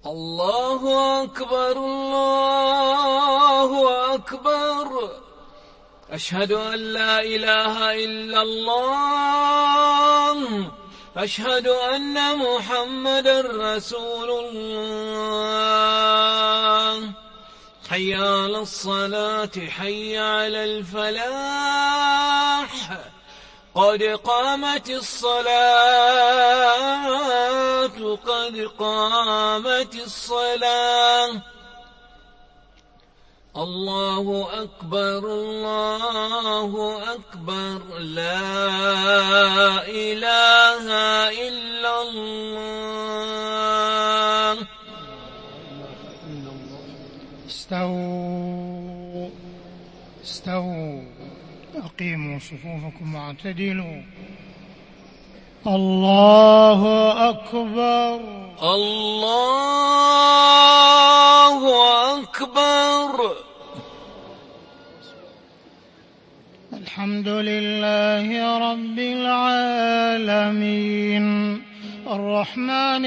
الله أكبر الله أكبر. أشهد أن لا إله إلا الله. أشهد أن محمدا رسول الله. حي على الصلاة حي على الفلاح. قد قامت الصلاة قد قامت الصلاة. الله أكبر الله أكبر. لا إله إلا الله. استووا استووا، أقيموا صفوفكم واعتدلوا. الله أكبر الله أكبر. الحمد لله رب العالمين، الرحمن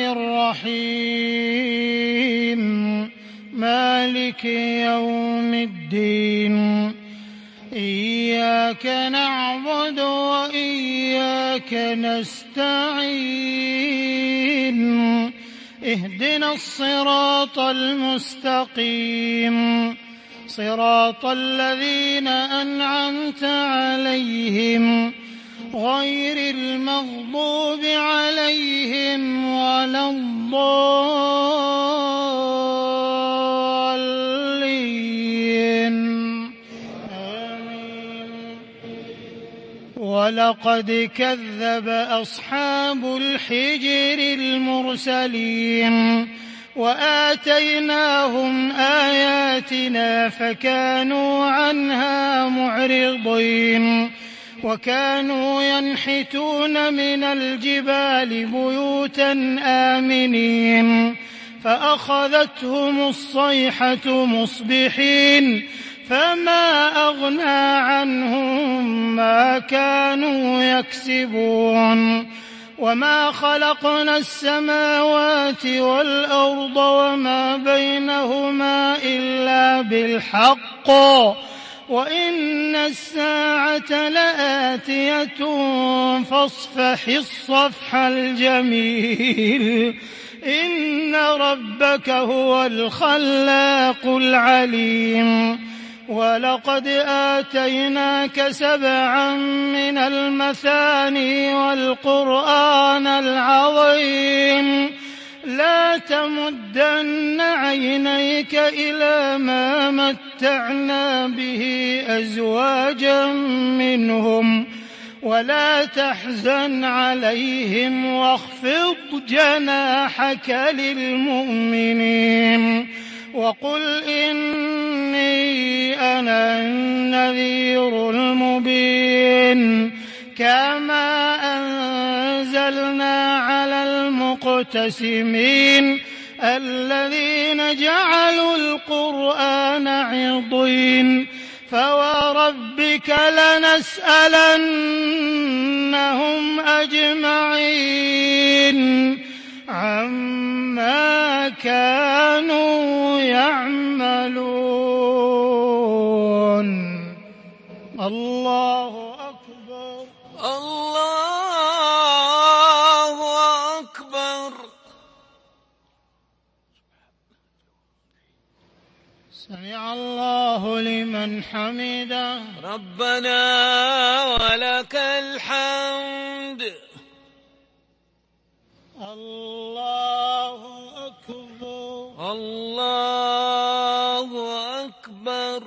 الرحيم، مالك يوم الدين. إياك نعبد وإياك نستعين. اهدنا الصراط المستقيم، صراط الذين أنعمت عليهم غير المغضوب عليهم ولا الضالين. ولقد كذب أصحاب الحجر المرسلين وآتيناهم آياتنا فكانوا عنها معرضين. وكانوا ينحتون من الجبال بيوتا آمنين فأخذتهم الصيحة مصبحين فما أغنى عنهم ما كانوا يكسبون. وما خلقنا السماوات والأرض وما بينهما إلا بالحق وإن الساعة لآتية فاصفح الصفح الجميل. إن ربك هو الخلاق العليم. ولقد آتيناك 7 من المثاني والقرآن العظيم. لا تمدن عينيك إلى ما متعنا به أزواجا منهم ولا تحزن عليهم واخفض جناحك للمؤمنين. وقل إني أنا النذير المبين. كما أنزلنا على المقتسمين الذين جعلوا القرآن عضين. فوربك لنسألنهم أجمعين عما كانوا يعملون. الله أكبر الله أكبر. سمع الله لمن حمده. ربنا ولك الحمد. الله أكبر الله أكبر.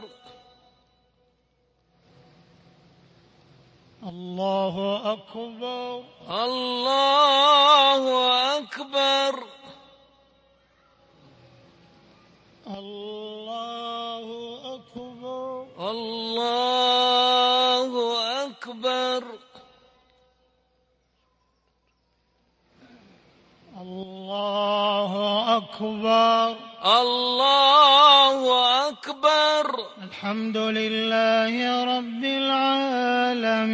الله أكبر الله أكبر. الله أكبر الله أكبر. الله أكبر الله أكبر. الحمد لله رب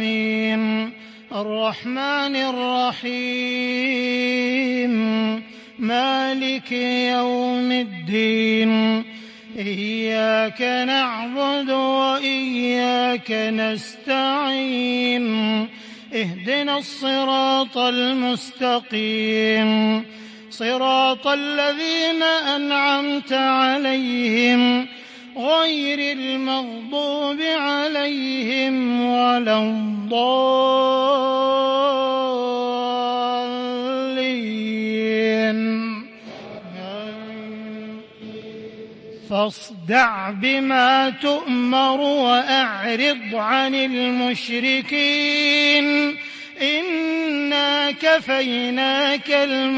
العالمين، الرحمن الرحيم، مالك يوم الدين إياك نعبد وإياك نستعين اهدنا الصراط المستقيم صراط الذين أنعمت عليهم غير المغضوب عليهم ولا الضالين فاصدع بما تؤمر وأعرض عن المشركين إنا كفيناك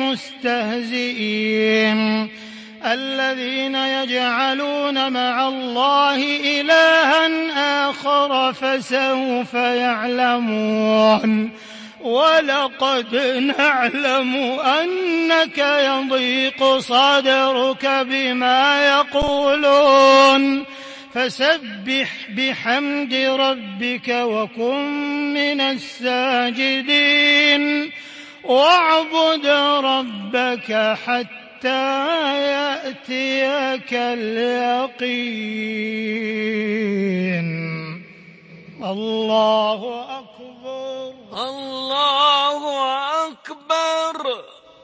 المستهزئين الذين يجعلون مع الله إلها آخر فسوف يعلمون ولقد نعلم أنك يضيق صدرك بما يقولون فسبح بحمد ربك وكن من الساجدين واعبد ربك حتى يأتيك اليقين الله أكبر الله أكبر.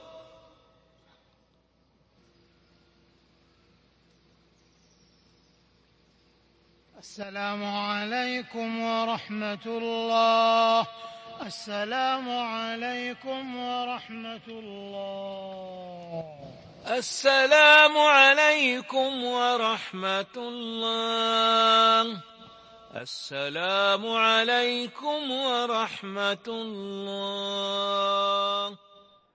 السلام عليكم ورحمة الله. السلام عليكم ورحمة الله. السلام عليكم ورحمة الله. السلام عليكم ورحمة الله.